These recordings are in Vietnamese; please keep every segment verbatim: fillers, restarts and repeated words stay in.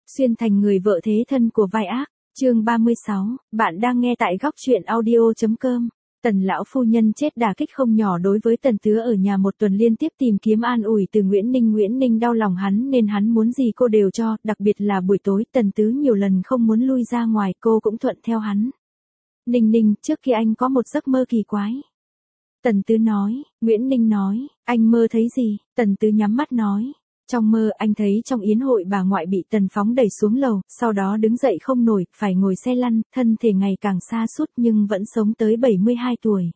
Xuyên thành người vợ thế thân của vai ác, chương ba mươi sáu, bạn đang nghe tại góc truyện audio.com. Tần lão phu nhân chết đả kích không nhỏ đối với Tần Tứ ở nhà một tuần liên tiếp tìm kiếm an ủi từ Nguyễn Ninh. Nguyễn Ninh đau lòng hắn nên hắn muốn gì cô đều cho, đặc biệt là buổi tối Tần Tứ nhiều lần không muốn lui ra ngoài cô cũng thuận theo hắn. Ninh Ninh, trước khi anh có một giấc mơ kỳ quái. Tần Tứ nói. Nguyễn Ninh nói, anh mơ thấy gì? Tần Tứ nhắm mắt nói. Trong mơ anh thấy trong yến hội bà ngoại bị Tần Phóng đẩy xuống lầu, sau đó đứng dậy không nổi, phải ngồi xe lăn, thân thể ngày càng sa sút nhưng vẫn sống tới bảy mươi hai tuổi.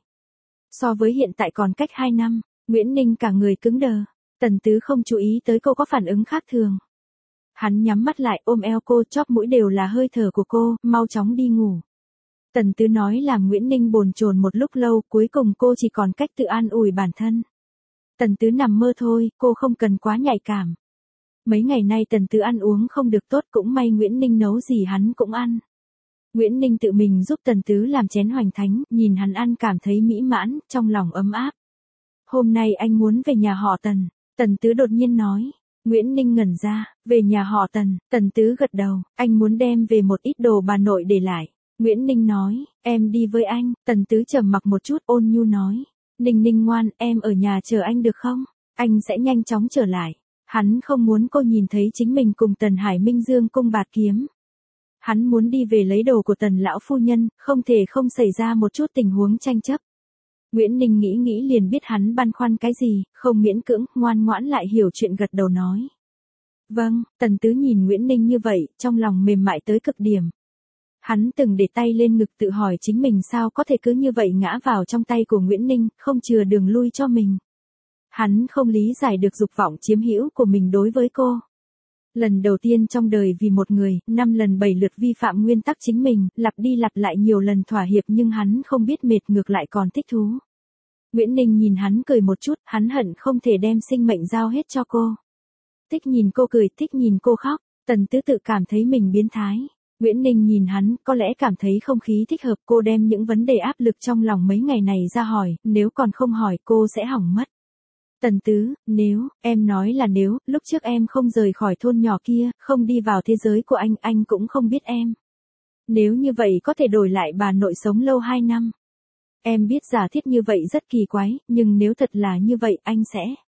So với hiện tại còn cách hai năm, Nguyễn Ninh cả người cứng đờ. Tần Tứ không chú ý tới cô có phản ứng khác thường. Hắn nhắm mắt lại ôm eo cô, chóp mũi đều là hơi thở của cô, mau chóng đi ngủ. Tần Tứ nói làm Nguyễn Ninh bồn chồn một lúc lâu, cuối cùng cô chỉ còn cách tự an ủi bản thân. Tần Tứ nằm mơ thôi, cô không cần quá nhạy cảm. Mấy ngày nay Tần Tứ ăn uống không được tốt, cũng may Nguyễn Ninh nấu gì hắn cũng ăn. Nguyễn Ninh tự mình giúp Tần Tứ làm chén hoành thánh, nhìn hắn ăn cảm thấy mỹ mãn, trong lòng ấm áp. Hôm nay anh muốn về nhà họ Tần, Tần Tứ đột nhiên nói. Nguyễn Ninh ngẩn ra, về nhà họ Tần, Tần Tứ gật đầu, anh muốn đem về một ít đồ bà nội để lại. Nguyễn Ninh nói, em đi với anh, Tần Tứ trầm mặc một chút ôn nhu nói. Ninh Ninh ngoan, em ở nhà chờ anh được không? Anh sẽ nhanh chóng trở lại. Hắn không muốn cô nhìn thấy chính mình cùng Tần Hải Minh dương cung bạt kiếm. Hắn muốn đi về lấy đồ của Tần lão phu nhân, không thể không xảy ra một chút tình huống tranh chấp. Nguyễn Ninh nghĩ nghĩ liền biết hắn băn khoăn cái gì, không miễn cưỡng, ngoan ngoãn lại hiểu chuyện gật đầu nói. Vâng, Tần Tứ nhìn Nguyễn Ninh như vậy, trong lòng mềm mại tới cực điểm. Hắn từng để tay lên ngực tự hỏi chính mình sao có thể cứ như vậy ngã vào trong tay của Nguyễn Ninh, không chừa đường lui cho mình. Hắn không lý giải được dục vọng chiếm hữu của mình đối với cô. Lần đầu tiên trong đời vì một người, năm lần bảy lượt vi phạm nguyên tắc chính mình, lặp đi lặp lại nhiều lần thỏa hiệp nhưng hắn không biết mệt ngược lại còn thích thú. Nguyễn Ninh nhìn hắn cười một chút, hắn hận không thể đem sinh mệnh giao hết cho cô. Thích nhìn cô cười, thích nhìn cô khóc, Tần Tứ tự cảm thấy mình biến thái. Nguyễn Ninh nhìn hắn, có lẽ cảm thấy không khí thích hợp, cô đem những vấn đề áp lực trong lòng mấy ngày này ra hỏi, nếu còn không hỏi cô sẽ hỏng mất. Tần Tứ, nếu, em nói là nếu, lúc trước em không rời khỏi thôn nhỏ kia, không đi vào thế giới của anh, anh cũng không biết em. Nếu như vậy có thể đổi lại bà nội sống lâu hai năm. Em biết giả thiết như vậy rất kỳ quái, nhưng nếu thật là như vậy anh sẽ.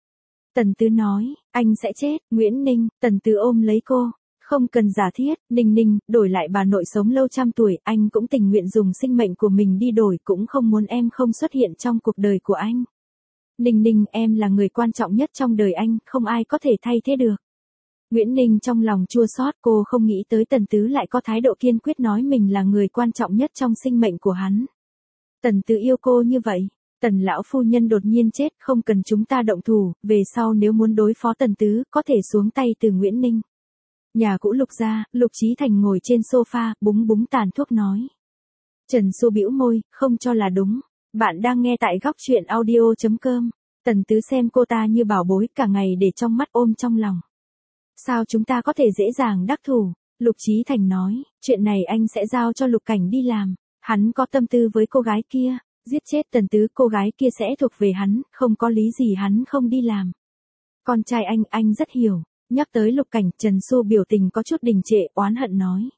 Tần Tứ nói, anh sẽ chết, Nguyễn Ninh, Tần Tứ ôm lấy cô. Không cần giả thiết, Ninh Ninh, đổi lại bà nội sống lâu trăm tuổi, anh cũng tình nguyện dùng sinh mệnh của mình đi đổi, cũng không muốn em không xuất hiện trong cuộc đời của anh. Ninh Ninh, em là người quan trọng nhất trong đời anh, không ai có thể thay thế được. Nguyễn Ninh trong lòng chua xót, cô không nghĩ tới Tần Tứ lại có thái độ kiên quyết nói mình là người quan trọng nhất trong sinh mệnh của hắn. Tần Tứ yêu cô như vậy. Tần lão phu nhân đột nhiên chết, không cần chúng ta động thủ, về sau nếu muốn đối phó Tần Tứ, có thể xuống tay từ Nguyễn Ninh. Nhà cũ Lục gia, Lục Chí Thành ngồi trên sofa, búng búng tàn thuốc nói. Trần Xu bĩu môi, không cho là đúng. Bạn đang nghe tại góc truyện audio.com. Tần Tứ xem cô ta như bảo bối, cả ngày để trong mắt ôm trong lòng. Sao chúng ta có thể dễ dàng đắc thủ? Lục Chí Thành nói, chuyện này anh sẽ giao cho Lục Cảnh đi làm. Hắn có tâm tư với cô gái kia, giết chết Tần Tứ, cô gái kia sẽ thuộc về hắn, không có lý gì hắn không đi làm. Con trai anh, anh rất hiểu. Nhắc tới Lục Cảnh, Trần Xu biểu tình có chút đình trệ, oán hận nói.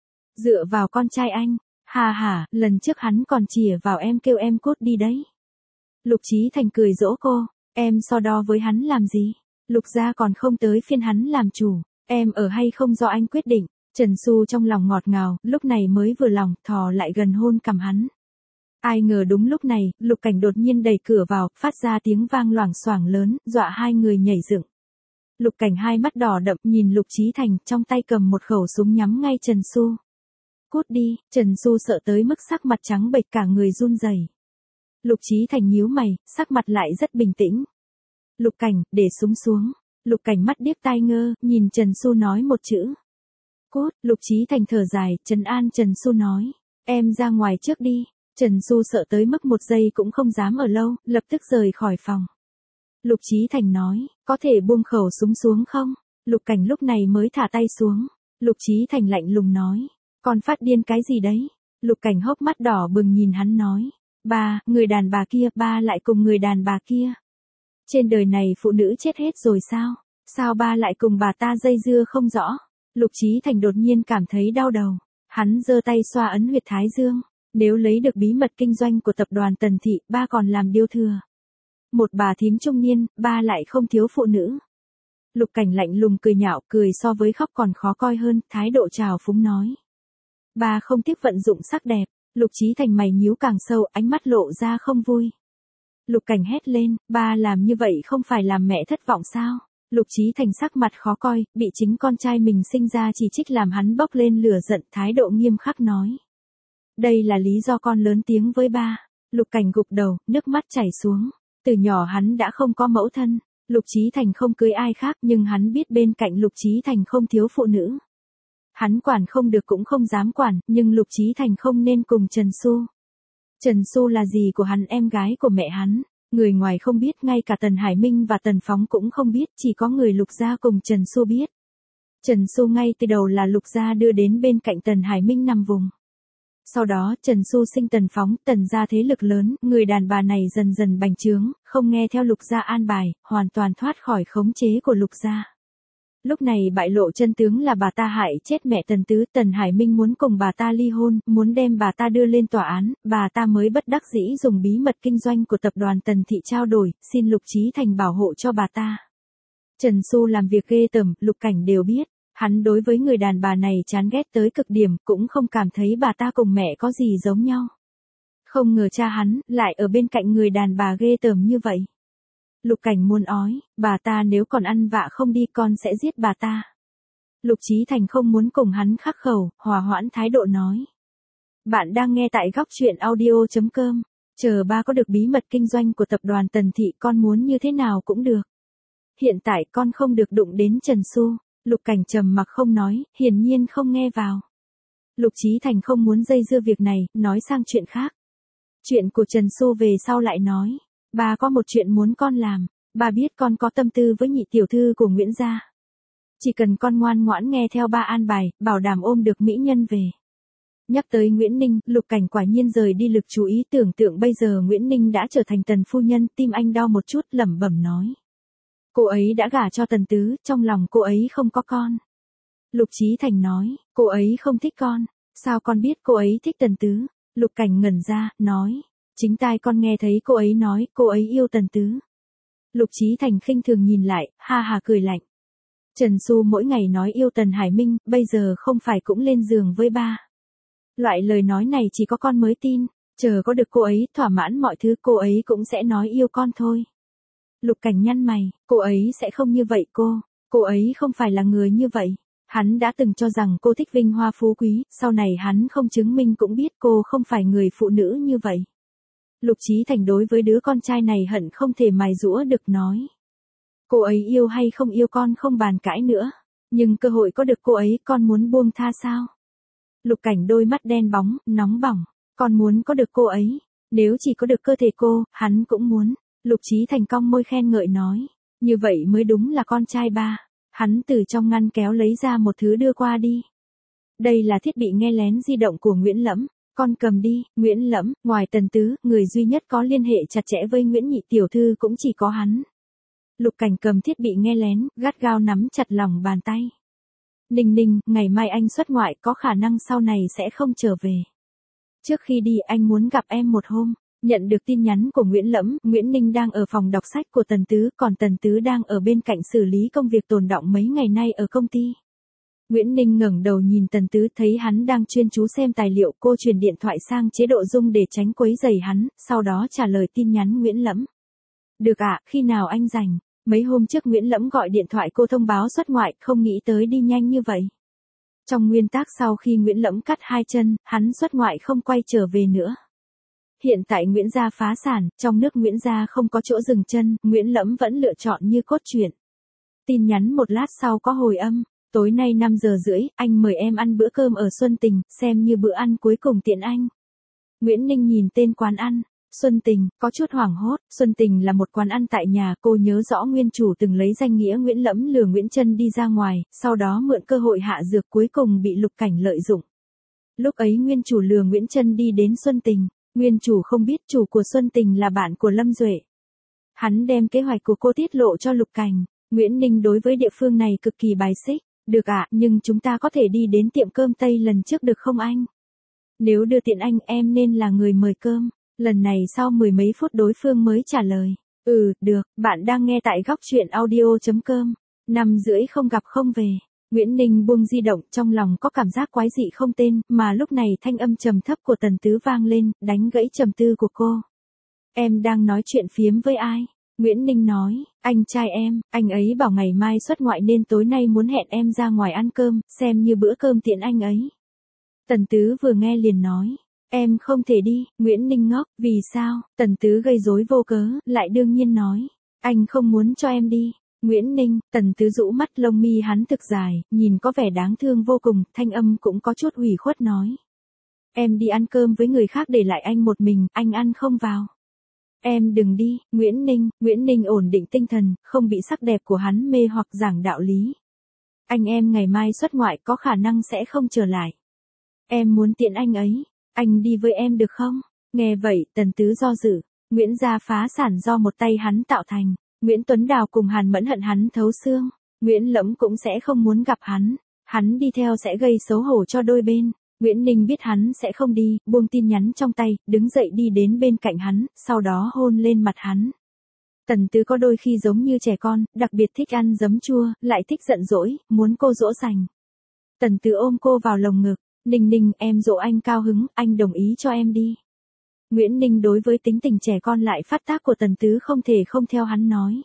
Dựa vào con trai anh, hà hà, lần trước hắn còn chìa vào em kêu em cút đi đấy. Lục Chí Thành cười dỗ cô, em so đo với hắn làm gì? Lục gia còn không tới phiên hắn làm chủ, em ở hay không do anh quyết định. Trần Xu trong lòng ngọt ngào, lúc này mới vừa lòng, thò lại gần hôn cằm hắn. Ai ngờ đúng lúc này, Lục Cảnh đột nhiên đẩy cửa vào, phát ra tiếng vang loảng xoảng lớn, dọa hai người nhảy dựng. Lục Cảnh hai mắt đỏ đậm nhìn Lục Chí Thành, trong tay cầm một khẩu súng nhắm ngay Trần Xu. Cút đi, Trần Xu sợ tới mức sắc mặt trắng bệch cả người run rẩy. Lục Chí Thành nhíu mày, sắc mặt lại rất bình tĩnh. Lục Cảnh, để súng xuống. Lục Cảnh mắt điếc tai ngơ, nhìn Trần Xu nói một chữ. Cút, Lục Chí Thành thở dài, trấn an Trần Xu nói. Em ra ngoài trước đi. Trần Xu sợ tới mức một giây cũng không dám ở lâu, lập tức rời khỏi phòng. Lục Chí Thành nói, có thể buông khẩu súng xuống không? Lục Cảnh lúc này mới thả tay xuống. Lục Chí Thành lạnh lùng nói, con phát điên cái gì đấy? Lục Cảnh hốc mắt đỏ bừng nhìn hắn nói, ba, người đàn bà kia, ba lại cùng người đàn bà kia. Trên đời này phụ nữ chết hết rồi sao? Sao ba lại cùng bà ta dây dưa không rõ? Lục Chí Thành đột nhiên cảm thấy đau đầu. Hắn giơ tay xoa ấn huyệt thái dương. Nếu lấy được bí mật kinh doanh của tập đoàn Tần Thị, ba còn làm điêu thừa. Một bà thím trung niên, ba lại không thiếu phụ nữ. Lục Cảnh lạnh lùng cười nhạo, cười so với khóc còn khó coi hơn, thái độ trào phúng nói. Ba không tiếc vận dụng sắc đẹp. Lục Chí Thành mày nhíu càng sâu, ánh mắt lộ ra không vui. Lục Cảnh hét lên, ba làm như vậy không phải làm mẹ thất vọng sao? Lục Chí Thành sắc mặt khó coi, bị chính con trai mình sinh ra chỉ trích làm hắn bốc lên lửa giận, thái độ nghiêm khắc nói. Đây là lý do con lớn tiếng với ba. Lục Cảnh gục đầu, nước mắt chảy xuống. Từ nhỏ hắn đã không có mẫu thân. Lục Chí Thành không cưới ai khác nhưng hắn biết bên cạnh Lục Chí Thành không thiếu phụ nữ. Hắn quản không được cũng không dám quản, nhưng Lục Chí Thành không nên cùng Trần Xu. Trần Xu là gì của hắn, em gái của mẹ hắn. Người ngoài không biết, ngay cả Tần Hải Minh và Tần Phóng cũng không biết, chỉ có người Lục gia cùng Trần Xu biết. Trần Xu ngay từ đầu là Lục gia đưa đến bên cạnh Tần Hải Minh nằm vùng. Sau đó Trần Xu sinh Tần Phóng, Tần gia thế lực lớn, người đàn bà này dần dần bành trướng, không nghe theo Lục gia an bài, hoàn toàn thoát khỏi khống chế của Lục gia. Lúc này bại lộ chân tướng là bà ta hại chết mẹ Tần Tứ, Tần Hải Minh muốn cùng bà ta ly hôn, muốn đem bà ta đưa lên tòa án, bà ta mới bất đắc dĩ dùng bí mật kinh doanh của tập đoàn Tần Thị trao đổi, xin Lục Chí Thành bảo hộ cho bà ta. Trần Xu làm việc ghê tởm, Lục Cảnh đều biết, hắn đối với người đàn bà này chán ghét tới cực điểm, cũng không cảm thấy bà ta cùng mẹ có gì giống nhau. Không ngờ cha hắn lại ở bên cạnh người đàn bà ghê tởm như vậy. Lục Cảnh muốn ói, bà ta nếu còn ăn vạ không đi con sẽ giết bà ta. Lục Chí Thành không muốn cùng hắn khắc khẩu, hòa hoãn thái độ nói. Bạn đang nghe tại góc truyện audio chấm com, chờ ba có được bí mật kinh doanh của tập đoàn Tần Thị con muốn như thế nào cũng được. Hiện tại con không được đụng đến Trần Xu. Lục Cảnh trầm mặc không nói, hiển nhiên không nghe vào. Lục Chí Thành không muốn dây dưa việc này, nói sang chuyện khác. Chuyện của Trần Xu về sau lại nói. Bà có một chuyện muốn con làm, bà biết con có tâm tư với nhị tiểu thư của Nguyễn gia. Chỉ cần con ngoan ngoãn nghe theo ba an bài, bảo đảm ôm được mỹ nhân về. Nhắc tới Nguyễn Ninh, Lục Cảnh quả nhiên rời đi lực chú ý, tưởng tượng bây giờ Nguyễn Ninh đã trở thành Tần phu nhân, tim anh đau một chút, lẩm bẩm nói. Cô ấy đã gả cho Tần Tứ, trong lòng cô ấy không có con. Lục Chí Thành nói, cô ấy không thích con, sao con biết cô ấy thích Tần Tứ? Lục Cảnh ngẩn ra, nói. Chính tai con nghe thấy cô ấy nói, cô ấy yêu Tần Tứ. Lục Chí Thành khinh thường nhìn lại, ha ha cười lạnh. Trần Xu mỗi ngày nói yêu Tần Hải Minh, bây giờ không phải cũng lên giường với ba. Loại lời nói này chỉ có con mới tin, chờ có được cô ấy thỏa mãn mọi thứ cô ấy cũng sẽ nói yêu con thôi. Lục Cảnh nhăn mày, cô ấy sẽ không như vậy cô, cô ấy không phải là người như vậy. Hắn đã từng cho rằng cô thích vinh hoa phú quý, sau này hắn không chứng minh cũng biết cô không phải người phụ nữ như vậy. Lục Chí Thành đối với đứa con trai này hận không thể mài giũa được nói. Cô ấy yêu hay không yêu con không bàn cãi nữa, nhưng cơ hội có được cô ấy con muốn buông tha sao? Lục Cảnh đôi mắt đen bóng, nóng bỏng, con muốn có được cô ấy, nếu chỉ có được cơ thể cô, hắn cũng muốn. Lục Chí Thành cong môi khen ngợi nói, như vậy mới đúng là con trai ba. Hắn từ trong ngăn kéo lấy ra một thứ đưa qua đi. Đây là thiết bị nghe lén di động của Nguyễn Lẫm. Con cầm đi. Nguyễn Lẫm, ngoài Tần Tứ, người duy nhất có liên hệ chặt chẽ với Nguyễn nhị tiểu thư cũng chỉ có hắn. Lục Cảnh cầm thiết bị nghe lén, gắt gao nắm chặt lòng bàn tay. Ninh Ninh, ngày mai anh xuất ngoại, có khả năng sau này sẽ không trở về. Trước khi đi anh muốn gặp em một hôm. Nhận được tin nhắn của Nguyễn Lẫm, Nguyễn Ninh đang ở phòng đọc sách của Tần Tứ, còn Tần Tứ đang ở bên cạnh xử lý công việc tồn đọng mấy ngày nay ở công ty. Nguyễn Ninh ngẩng đầu nhìn Tần Tứ, thấy hắn đang chuyên chú xem tài liệu, cô truyền điện thoại sang chế độ rung để tránh quấy rầy hắn, sau đó trả lời tin nhắn Nguyễn Lẫm. Được ạ, khi nào anh rảnh? Mấy hôm trước Nguyễn Lẫm gọi điện thoại cô thông báo xuất ngoại, không nghĩ tới đi nhanh như vậy. Trong nguyên tắc sau khi Nguyễn Lẫm cắt hai chân, hắn xuất ngoại không quay trở về nữa. Hiện tại Nguyễn gia phá sản, trong nước Nguyễn gia không có chỗ dừng chân, Nguyễn Lẫm vẫn lựa chọn như cốt truyện. Tin nhắn một lát sau có hồi âm, tối nay năm giờ rưỡi, anh mời em ăn bữa cơm ở Xuân Tình, xem như bữa ăn cuối cùng tiện anh. Nguyễn Ninh nhìn tên quán ăn, Xuân Tình, có chút hoảng hốt, Xuân Tình là một quán ăn tại nhà, cô nhớ rõ nguyên chủ từng lấy danh nghĩa Nguyễn Lẫm lừa Nguyễn Trân đi ra ngoài, sau đó mượn cơ hội hạ dược cuối cùng bị Lục Cảnh lợi dụng. Lúc ấy nguyên chủ lừa Nguyễn Trân đi đến Xuân Tình. Nguyên chủ không biết chủ của Xuân Tình là bạn của Lâm Duệ. Hắn đem kế hoạch của cô tiết lộ cho Lục Cảnh. Nguyễn Ninh đối với địa phương này cực kỳ bài xích. Được ạ, nhưng chúng ta có thể đi đến tiệm cơm Tây lần trước được không anh? Nếu đưa tiện anh em nên là người mời cơm. Lần này sau mười mấy phút đối phương mới trả lời. Ừ, được, bạn đang nghe tại góc chuyện audio.com. Năm rưỡi không gặp không về. Nguyễn Ninh buông di động, trong lòng có cảm giác quái dị không tên, mà lúc này thanh âm trầm thấp của Tần Tứ vang lên, đánh gãy trầm tư của cô. Em đang nói chuyện phiếm với ai? Nguyễn Ninh nói, anh trai em, anh ấy bảo ngày mai xuất ngoại nên tối nay muốn hẹn em ra ngoài ăn cơm, xem như bữa cơm tiện anh ấy. Tần Tứ vừa nghe liền nói, em không thể đi. Nguyễn Ninh ngốc, vì sao? Tần Tứ gây rối vô cớ, lại đương nhiên nói, anh không muốn cho em đi. Nguyễn Ninh, Tần Tứ rũ mắt, lông mi hắn thực dài, nhìn có vẻ đáng thương vô cùng, thanh âm cũng có chút ủy khuất nói. Em đi ăn cơm với người khác để lại anh một mình, anh ăn không vào. Em đừng đi. Nguyễn Ninh, Nguyễn Ninh ổn định tinh thần, không bị sắc đẹp của hắn mê hoặc giảng đạo lý. Anh em ngày mai xuất ngoại có khả năng sẽ không trở lại. Em muốn tiện anh ấy, anh đi với em được không? Nghe vậy, Tần Tứ do dự. Nguyễn gia phá sản do một tay hắn tạo thành. Nguyễn Tuấn Đào cùng Hàn Mẫn hận hắn thấu xương. Nguyễn Lẫm cũng sẽ không muốn gặp hắn. Hắn đi theo sẽ gây xấu hổ cho đôi bên. Nguyễn Ninh biết hắn sẽ không đi, buông tin nhắn trong tay, đứng dậy đi đến bên cạnh hắn, sau đó hôn lên mặt hắn. Tần Tứ có đôi khi giống như trẻ con, đặc biệt thích ăn giấm chua, lại thích giận dỗi, muốn cô dỗ dành. Tần Tứ ôm cô vào lồng ngực, Ninh Ninh, em dỗ anh cao hứng, anh đồng ý cho em đi. Nguyễn Ninh đối với tính tình trẻ con lại phát tác của Tần Tứ không thể không theo hắn nói.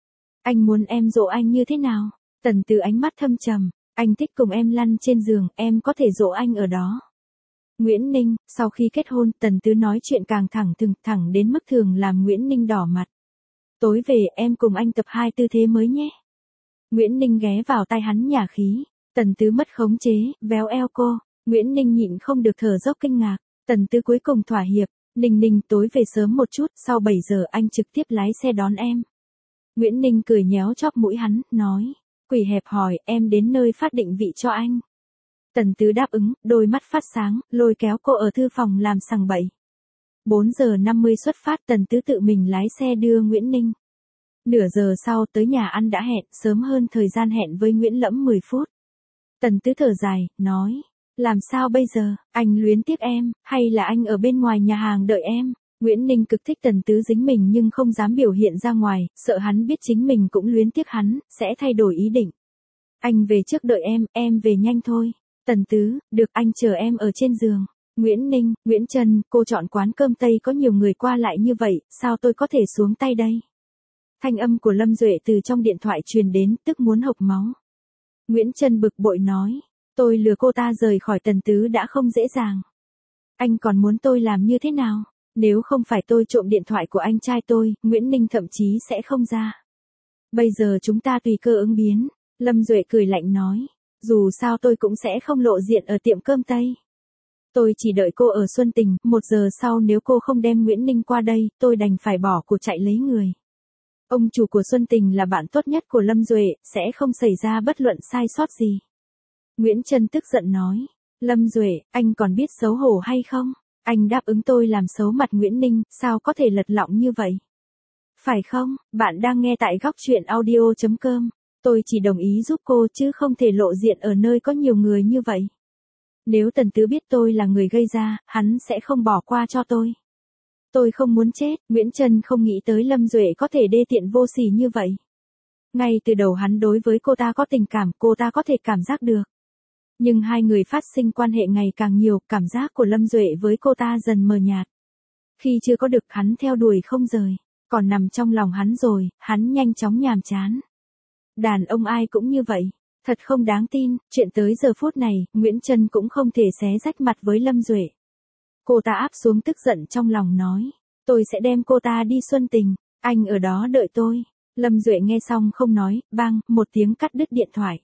Anh muốn em dỗ anh như thế nào? Tần Tứ ánh mắt thâm trầm. Anh thích cùng em lăn trên giường, em có thể dỗ anh ở đó. Nguyễn Ninh, sau khi kết hôn, Tần Tứ nói chuyện càng thẳng thừng, thẳng đến mức thường làm Nguyễn Ninh đỏ mặt. Tối về em cùng anh tập hai tư thế mới nhé. Nguyễn Ninh ghé vào tai hắn nhả khí. Tần Tứ mất khống chế, véo eo cô. Nguyễn Ninh nhịn không được thở dốc kinh ngạc. Tần Tứ cuối cùng thỏa hiệp. Ninh Ninh, tối về sớm một chút, sau bảy giờ anh trực tiếp lái xe đón em. Nguyễn Ninh cười nhéo chóp mũi hắn, nói. Quỷ hẹp hòi, em đến nơi phát định vị cho anh. Tần Tứ đáp ứng, đôi mắt phát sáng, lôi kéo cô ở thư phòng làm sằng bậy. bốn giờ năm mươi xuất phát, Tần Tứ tự mình lái xe đưa Nguyễn Ninh. Nửa giờ sau tới nhà ăn đã hẹn, sớm hơn thời gian hẹn với Nguyễn Lẫm mười phút. Tần Tứ thở dài, nói, làm sao bây giờ, anh luyến tiếc em, hay là anh ở bên ngoài nhà hàng đợi em? Nguyễn Ninh cực thích Tần Tứ dính mình nhưng không dám biểu hiện ra ngoài, sợ hắn biết chính mình cũng luyến tiếc hắn, sẽ thay đổi ý định. Anh về trước đợi em, em về nhanh thôi. Tần Tứ, được, anh chờ em ở trên giường. Nguyễn Ninh, Nguyễn Trân, cô chọn quán cơm Tây có nhiều người qua lại như vậy, sao tôi có thể xuống tay đây? Thanh âm của Lâm Duệ từ trong điện thoại truyền đến, tức muốn hộc máu. Nguyễn Trân bực bội nói, tôi lừa cô ta rời khỏi Tần Tứ đã không dễ dàng. Anh còn muốn tôi làm như thế nào? Nếu không phải tôi trộm điện thoại của anh trai tôi, Nguyễn Ninh thậm chí sẽ không ra. Bây giờ chúng ta tùy cơ ứng biến. Lâm Duệ cười lạnh nói. Dù sao tôi cũng sẽ không lộ diện ở tiệm cơm Tây. Tôi chỉ đợi cô ở Xuân Tình, một giờ sau nếu cô không đem Nguyễn Ninh qua đây, tôi đành phải bỏ cuộc chạy lấy người. Ông chủ của Xuân Tình là bạn tốt nhất của Lâm Duệ, sẽ không xảy ra bất luận sai sót gì. Nguyễn Trân tức giận nói. Lâm Duệ, anh còn biết xấu hổ hay không? Anh đáp ứng tôi làm xấu mặt Nguyễn Ninh, sao có thể lật lọng như vậy? Phải không? Bạn đang nghe tại góc chuyện audio.com. Tôi chỉ đồng ý giúp cô chứ không thể lộ diện ở nơi có nhiều người như vậy. Nếu Tần Tứ biết tôi là người gây ra, hắn sẽ không bỏ qua cho tôi. Tôi không muốn chết. Nguyễn Trân không nghĩ tới Lâm Duệ có thể đê tiện vô sỉ như vậy. Ngay từ đầu hắn đối với cô ta có tình cảm, cô ta có thể cảm giác được. Nhưng hai người phát sinh quan hệ ngày càng nhiều, cảm giác của Lâm Duệ với cô ta dần mờ nhạt. Khi chưa có được hắn theo đuổi không rời, còn nằm trong lòng hắn rồi, hắn nhanh chóng nhàm chán. Đàn ông ai cũng như vậy, thật không đáng tin, chuyện tới giờ phút này, Nguyễn Trân cũng không thể xé rách mặt với Lâm Duệ. Cô ta áp xuống tức giận trong lòng nói, tôi sẽ đem cô ta đi Xuân Tình, anh ở đó đợi tôi. Lâm Duệ nghe xong không nói, bang, một tiếng cắt đứt điện thoại.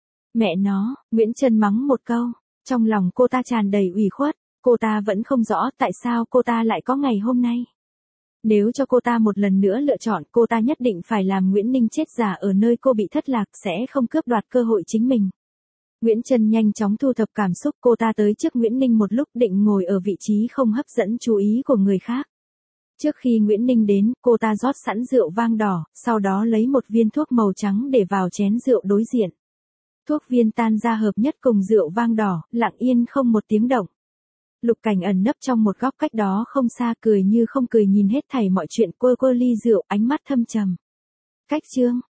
Mẹ nó, Nguyễn Trân mắng một câu, trong lòng cô ta tràn đầy ủy khuất, cô ta vẫn không rõ tại sao cô ta lại có ngày hôm nay. Nếu cho cô ta một lần nữa lựa chọn, cô ta nhất định phải làm Nguyễn Ninh chết giả ở nơi cô bị thất lạc, sẽ không cướp đoạt cơ hội chính mình. Nguyễn Trân nhanh chóng thu thập cảm xúc, cô ta tới trước Nguyễn Ninh một lúc định ngồi ở vị trí không hấp dẫn chú ý của người khác. Trước khi Nguyễn Ninh đến, cô ta rót sẵn rượu vang đỏ, sau đó lấy một viên thuốc màu trắng để vào chén rượu đối diện. Thuốc viên tan ra hợp nhất cùng rượu vang đỏ, lặng yên không một tiếng động. Lục Cảnh ẩn nấp trong một góc cách đó không xa, cười như không cười nhìn hết thảy mọi chuyện, quơ quơ ly rượu, ánh mắt thâm trầm. Cách chương